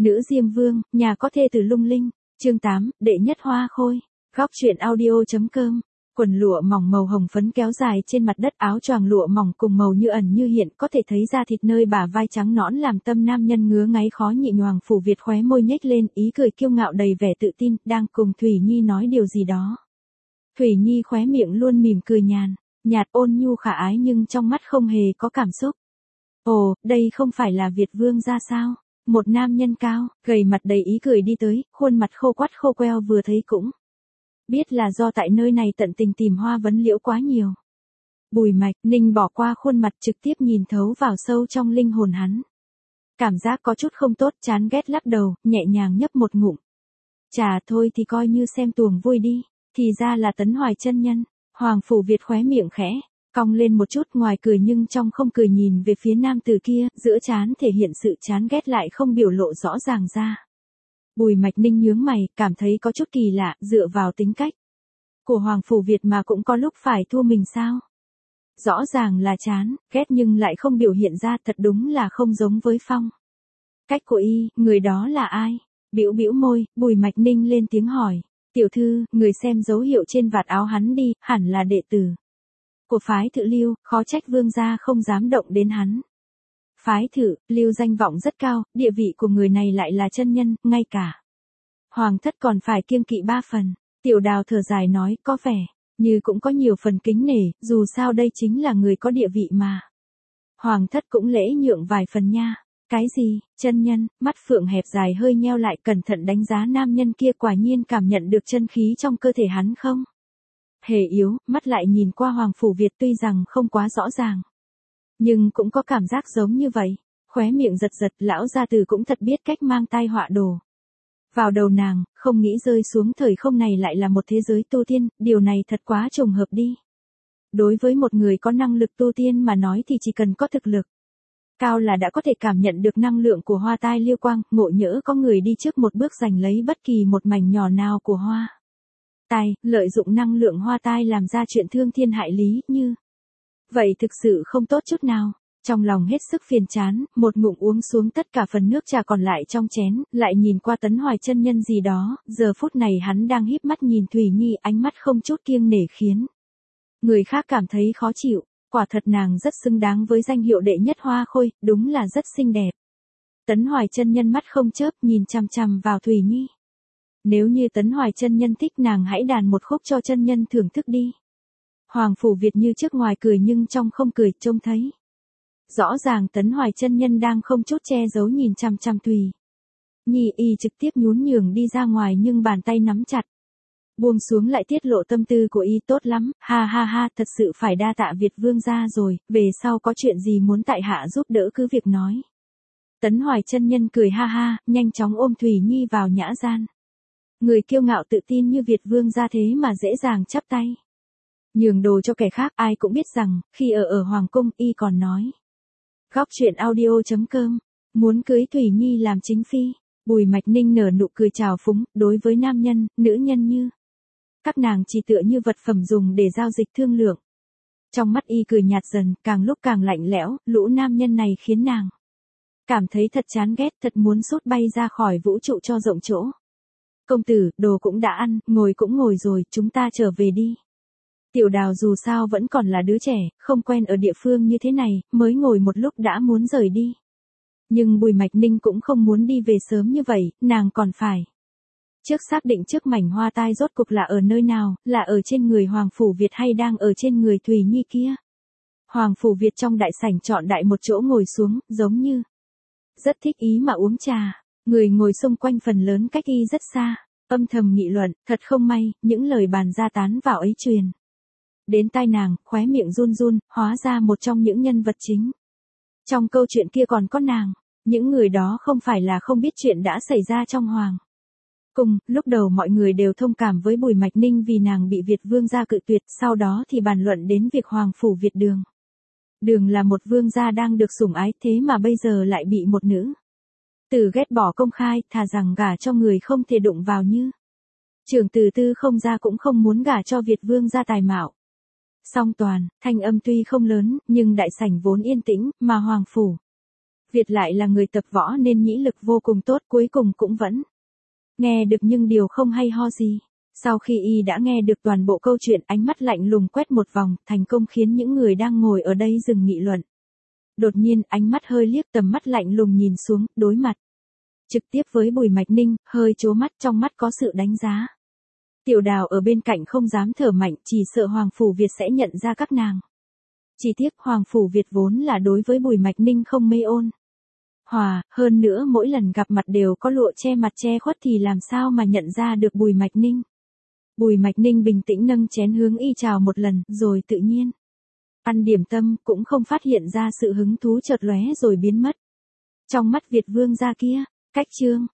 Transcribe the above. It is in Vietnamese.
Nữ Diêm Vương, nhà có thê từ lung linh. Chương 8, đệ nhất hoa khôi. Góc truyện audio.com. Quần lụa mỏng màu hồng phấn kéo dài trên mặt đất, áo choàng lụa mỏng cùng màu như ẩn như hiện, có thể thấy da thịt nơi bả vai trắng nõn làm tâm nam nhân ngứa ngáy khó nhịn. Hoàng Phủ Việt khóe môi nhếch lên, ý cười kiêu ngạo đầy vẻ tự tin, đang cùng Thủy Nhi nói điều gì đó. Thủy Nhi khóe miệng luôn mỉm cười nhạt ôn nhu khả ái nhưng trong mắt không hề có cảm xúc. Ồ, đây không phải là Việt Vương gia sao? Một nam nhân cao, gầy mặt đầy ý cười đi tới, khuôn mặt khô quắt khô queo, vừa thấy cũng biết là do tại nơi này tận tình tìm hoa vấn liễu quá nhiều. Bùi Mạch Ninh bỏ qua khuôn mặt, trực tiếp nhìn thấu vào sâu trong linh hồn hắn. Cảm giác có chút không tốt, chán ghét lắc đầu, nhẹ nhàng nhấp một ngụm. Chà, thôi thì coi như xem tuồng vui đi, thì ra là Tấn Hoài chân nhân. Hoàng Phủ Việt khóe miệng khẽ cong lên một chút, ngoài cười nhưng trong không cười, nhìn về phía nam tử kia, giữa trán thể hiện sự chán ghét lại không biểu lộ rõ ràng ra. Bùi Mạch Ninh nhướng mày, cảm thấy có chút kỳ lạ, dựa vào tính cách của Hoàng Phủ Việt mà cũng có lúc phải thua mình sao? Rõ ràng là chán ghét nhưng lại không biểu hiện ra, thật đúng là không giống với phong cách của y. Người đó là ai? Bĩu bĩu môi, Bùi Mạch Ninh lên tiếng hỏi. Tiểu thư, người xem dấu hiệu trên vạt áo hắn đi, hẳn là đệ tử của phái Thự Lưu, khó trách vương gia không dám động đến hắn. Phái Thự Lưu danh vọng rất cao, địa vị của người này lại là chân nhân, ngay cả hoàng thất còn phải kiêng kỵ 3 phần. Tiểu Đào thở dài nói, có vẻ như cũng có nhiều phần kính nể, dù sao đây chính là người có địa vị mà. Hoàng thất cũng lễ nhượng vài phần nha. Cái gì? Chân nhân? Mắt Phượng hẹp dài hơi nheo lại, cẩn thận đánh giá nam nhân kia, quả nhiên cảm nhận được chân khí trong cơ thể hắn không hề yếu, mắt lại nhìn qua Hoàng Phủ Việt, tuy rằng không quá rõ ràng, nhưng cũng có cảm giác giống như vậy. Khóe miệng giật giật, lão gia tử cũng thật biết cách mang tai họa đồ vào đầu nàng, không nghĩ rơi xuống thời không này lại là một thế giới tu tiên, điều này thật quá trùng hợp đi. Đối với một người có năng lực tu tiên mà nói thì chỉ cần có thực lực cao là đã có thể cảm nhận được năng lượng của hoa tai lưu quang, ngộ nhỡ có người đi trước một bước giành lấy bất kỳ một mảnh nhỏ nào của hoa tai, lợi dụng năng lượng hoa tai làm ra chuyện thương thiên hại lý như vậy thực sự không tốt chút nào. Trong lòng hết sức phiền chán, một ngụm uống xuống tất cả phần nước trà còn lại trong chén, lại nhìn qua Tấn Hoài chân nhân gì đó, giờ phút này hắn đang híp mắt nhìn Thủy Nhi, ánh mắt không chút kiêng nể khiến người khác cảm thấy khó chịu. Quả thật nàng rất xứng đáng với danh hiệu đệ nhất hoa khôi, đúng là rất xinh đẹp. Tấn Hoài chân nhân mắt không chớp nhìn chằm chằm vào Thủy Nhi. Nếu như Tấn Hoài chân nhân thích nàng hãy đàn một khúc cho chân nhân thưởng thức đi. Hoàng Phủ Việt như trước ngoài cười nhưng trong không cười, trông thấy rõ ràng Tấn Hoài chân nhân đang không chút che giấu nhìn chằm chằm Thủy Nhi, y trực tiếp nhún nhường đi ra ngoài nhưng bàn tay nắm chặt buông xuống lại tiết lộ tâm tư của y. Tốt lắm, ha ha ha, thật sự phải đa tạ Việt Vương gia rồi, về sau có chuyện gì muốn tại hạ giúp đỡ cứ việc nói. Tấn Hoài chân nhân cười ha ha, nhanh chóng ôm Thủy Nhi vào nhã gian. Người kiêu ngạo tự tin như Việt Vương gia thế mà dễ dàng chắp tay nhường đồ cho kẻ khác, ai cũng biết rằng khi ở Hoàng cung y còn nói. Góc truyện audio.com. Muốn cưới Thủy Nhi làm chính phi. Bùi Mạch Ninh nở nụ cười trào phúng, đối với nam nhân, nữ nhân như các nàng chỉ tựa như vật phẩm dùng để giao dịch thương lượng. Trong mắt y cười nhạt dần, càng lúc càng lạnh lẽo, lũ nam nhân này khiến nàng cảm thấy thật chán ghét, thật muốn sút bay ra khỏi vũ trụ cho rộng chỗ. Công tử, đồ cũng đã ăn, ngồi cũng ngồi rồi, chúng ta trở về đi. Tiểu Đào dù sao vẫn còn là đứa trẻ, không quen ở địa phương như thế này, mới ngồi một lúc đã muốn rời đi. Nhưng Bùi Mạch Ninh cũng không muốn đi về sớm như vậy, nàng còn phải trước xác định trước mảnh hoa tai rốt cục là ở nơi nào, là ở trên người Hoàng Phủ Việt hay đang ở trên người Thủy Nhi kia. Hoàng Phủ Việt trong đại sảnh chọn đại một chỗ ngồi xuống, giống như rất thích ý mà uống trà. Người ngồi xung quanh phần lớn cách y rất xa, âm thầm nghị luận, thật không may, những lời bàn ra tán vào ấy truyền đến tai nàng, khóe miệng run run, hóa ra một trong những nhân vật chính trong câu chuyện kia còn có nàng. Những người đó không phải là không biết chuyện đã xảy ra trong Hoàng cung, lúc đầu mọi người đều thông cảm với Bùi Mạch Ninh vì nàng bị Việt Vương gia cự tuyệt, sau đó thì bàn luận đến việc Hoàng Phủ Việt Đường là một vương gia đang được sủng ái, thế mà bây giờ lại bị một nữ tử ghét bỏ công khai, thà rằng gả cho người không thể đụng vào như trưởng tử Tư Không gia cũng không muốn gả cho Việt Vương gia tài mạo. Song toàn, thanh âm tuy không lớn, nhưng đại sảnh vốn yên tĩnh, mà Hoàng Phủ Việt lại là người tập võ nên nhĩ lực vô cùng tốt, cuối cùng cũng vẫn nghe được nhưng điều không hay ho gì. Sau khi y đã nghe được toàn bộ câu chuyện, ánh mắt lạnh lùng quét một vòng, thành công khiến những người đang ngồi ở đây dừng nghị luận. Đột nhiên, ánh mắt hơi liếc, tầm mắt lạnh lùng nhìn xuống, đối mặt trực tiếp với Bùi Mạch Ninh, hơi trố mắt, trong mắt có sự đánh giá. Tiểu Đào ở bên cạnh không dám thở mạnh, chỉ sợ Hoàng Phủ Việt sẽ nhận ra các nàng. Chỉ tiếc Hoàng Phủ Việt vốn là đối với Bùi Mạch Ninh không mê ôn hòa, hơn nữa mỗi lần gặp mặt đều có lụa che mặt che khuất thì làm sao mà nhận ra được Bùi Mạch Ninh. Bùi Mạch Ninh bình tĩnh nâng chén hướng y chào một lần, rồi tự nhiên ăn điểm tâm, cũng không phát hiện ra sự hứng thú chợt lóe rồi biến mất trong mắt Việt vương gia kia. Cách chương